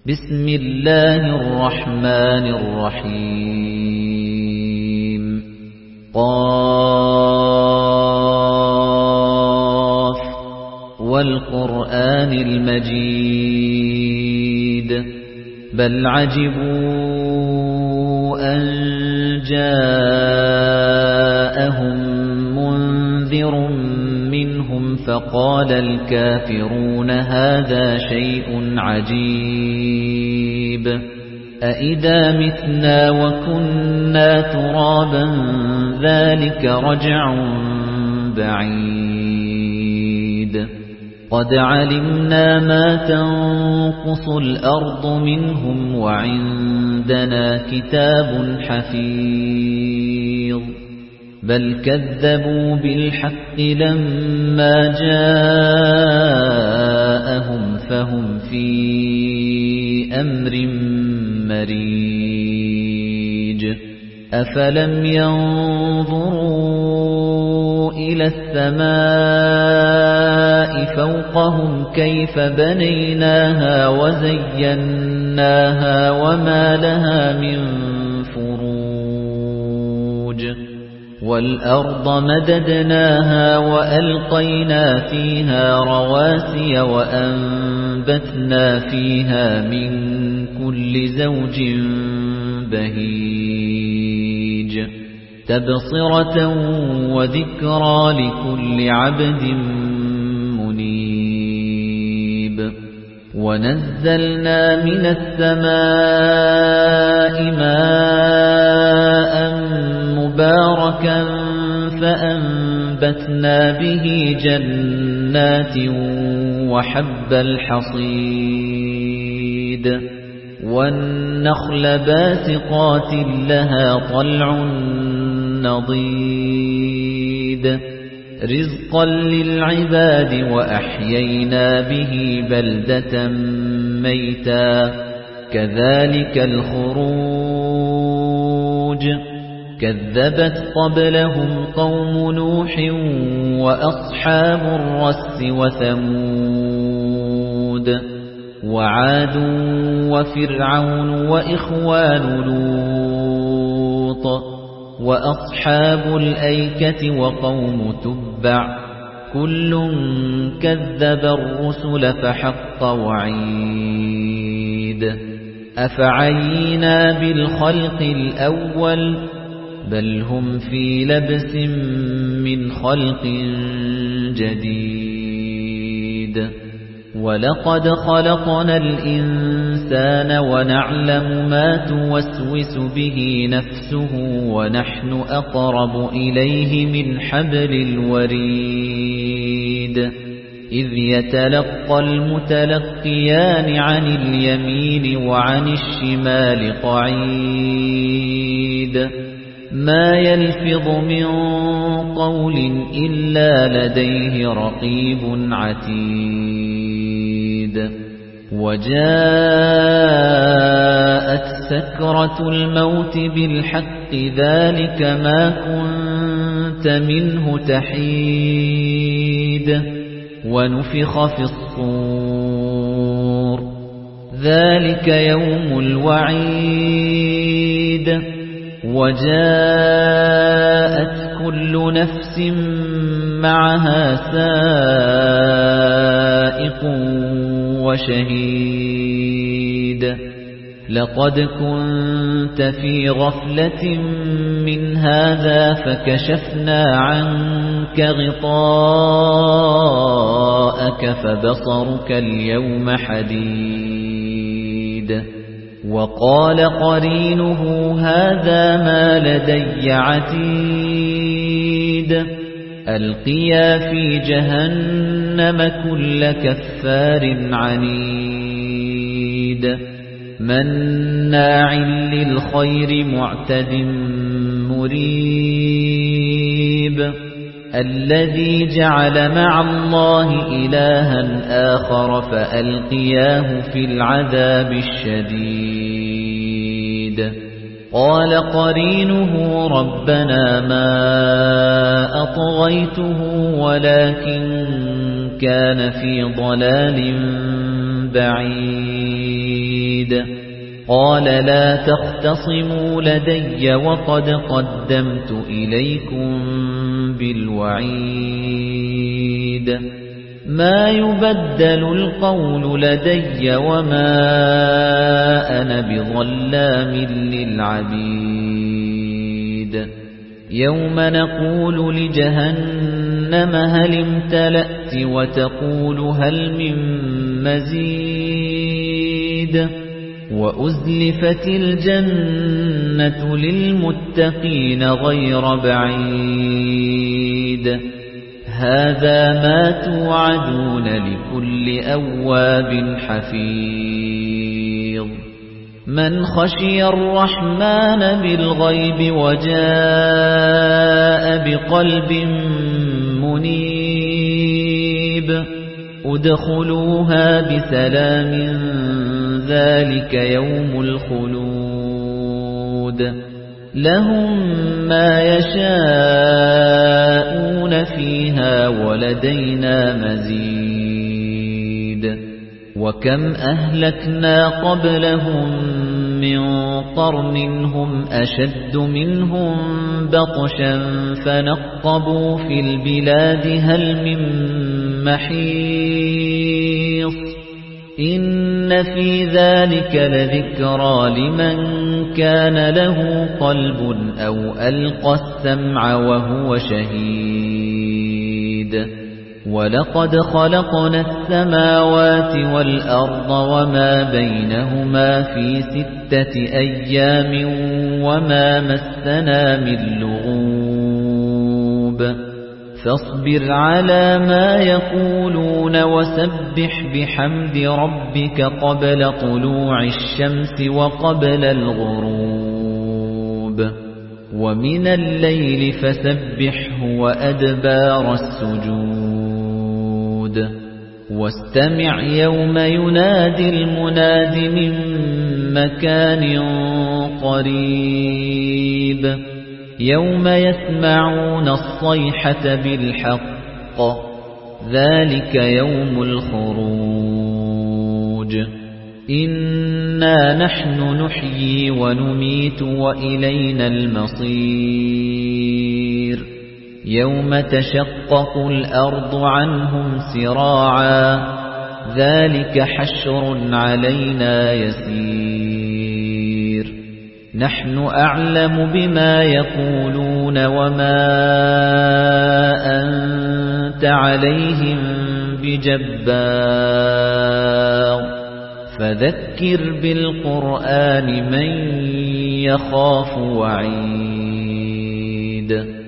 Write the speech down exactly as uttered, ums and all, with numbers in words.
بسم الله الرحمن الرحيم قاف والقرآن المجيد بل عجبوا أن جاءهم منذر منهم فقال الكافرون هذا شيء عجيب أإذا متنا وكنا ترابا ذلك رجع بعيد قد علمنا ما تنقص الأرض منهم وعندنا كتاب حفيظ بل كذبوا بالحق لما جاءهم فهم في أمر مريج أفلم ينظروا إلى السماء فوقهم كيف بنيناها وزيناها وما لها من فروج والأرض مددناها وألقينا فيها رواسي وأنبتنا فيها من كل زوج بهيج تبصرة وذكرى لكل عبد منيب ونزلنا من السماء ماء مباركا فأنبتنا به جنات وحب الحصيد والنخل باسقات لها طلع نضيد رزقا للعباد وأحيينا به بلدة ميتا كذلك الخروج كذبت قبلهم قوم نوح وأصحاب الرس وثمود وعاد وفرعون وإخوان لوط وأصحاب الأيكة وقوم تبع كل كذب الرسل فحق وعيد أفعينا بالخلق الأول بل هم في لبس من خلق جديد ولقد خلقنا الإنسان ونعلم ما توسوس به نفسه ونحن أقرب إليه من حبل الوريد إذ يتلقى المتلقيان عن اليمين وعن الشمال قعيد ما يلفظ من قول إلا لديه رقيب عتيد وجاءت سكرة الموت بالحق ذلك ما كنت منه تحيد ونفخ في الصور ذلك يوم الوعيد وجاءت كل نفس معها سائق وشهيد لقد كنت في غفلة من هذا فكشفنا عنك غطاءك فبصرك اليوم حديد وقال قرينه هذا ما لدي عتيد ألقيا في جهنم كل كفار عنيد مناع للخير معتد مريب الذي جعل مع الله إلها آخر فألقياه في العذاب الشديد قال قرينه ربنا ما أطغيته ولكن كان في ضلال بعيد قال لا تختصموا لدي وقد قدمت إليكم بالوعيد ما يبدل القول لدي وما أنا بظلام للعبيد يوم نقول لجهنم هل امتلأت وتقول هل من مزيد وأزلفت الجنة للمتقين غير بعيد هذا ما توعدون لكل أواب حفيظ من خشي الرحمن بالغيب وجاء بقلب منيب ادخلوها بسلام ذلك يوم الخلود لهم ما يشاءون فيها ولدينا مزيد وكم أهلكنا قبلهم من قرن هم أشد منهم بطشا فنقبوا في البلاد هل من محيص إن في ذلك لذكرى لمن كان له قلب أو ألقى السمع وهو شهيد ولقد خلقنا السماوات والأرض وما بينهما في ستة أيام وما مسنا من لغوب فاصبر على ما يقولون وسبح بحمد ربك قبل طلوع الشمس وقبل الغروب ومن الليل فسبحه وأدبار السجود واستمع يوم ينادي المناد من مكان قريب يوم يسمعون الصيحة بالحق ذلك يوم الخروج إنا نحن نحيي ونميت وإلينا المصير يوم تشقق الأرض عنهم سراعا ذلك حشر علينا يسير نحن أعلم بما يقولون وما أنت عليهم بجبار فذكر بالقرآن من يخاف وعيد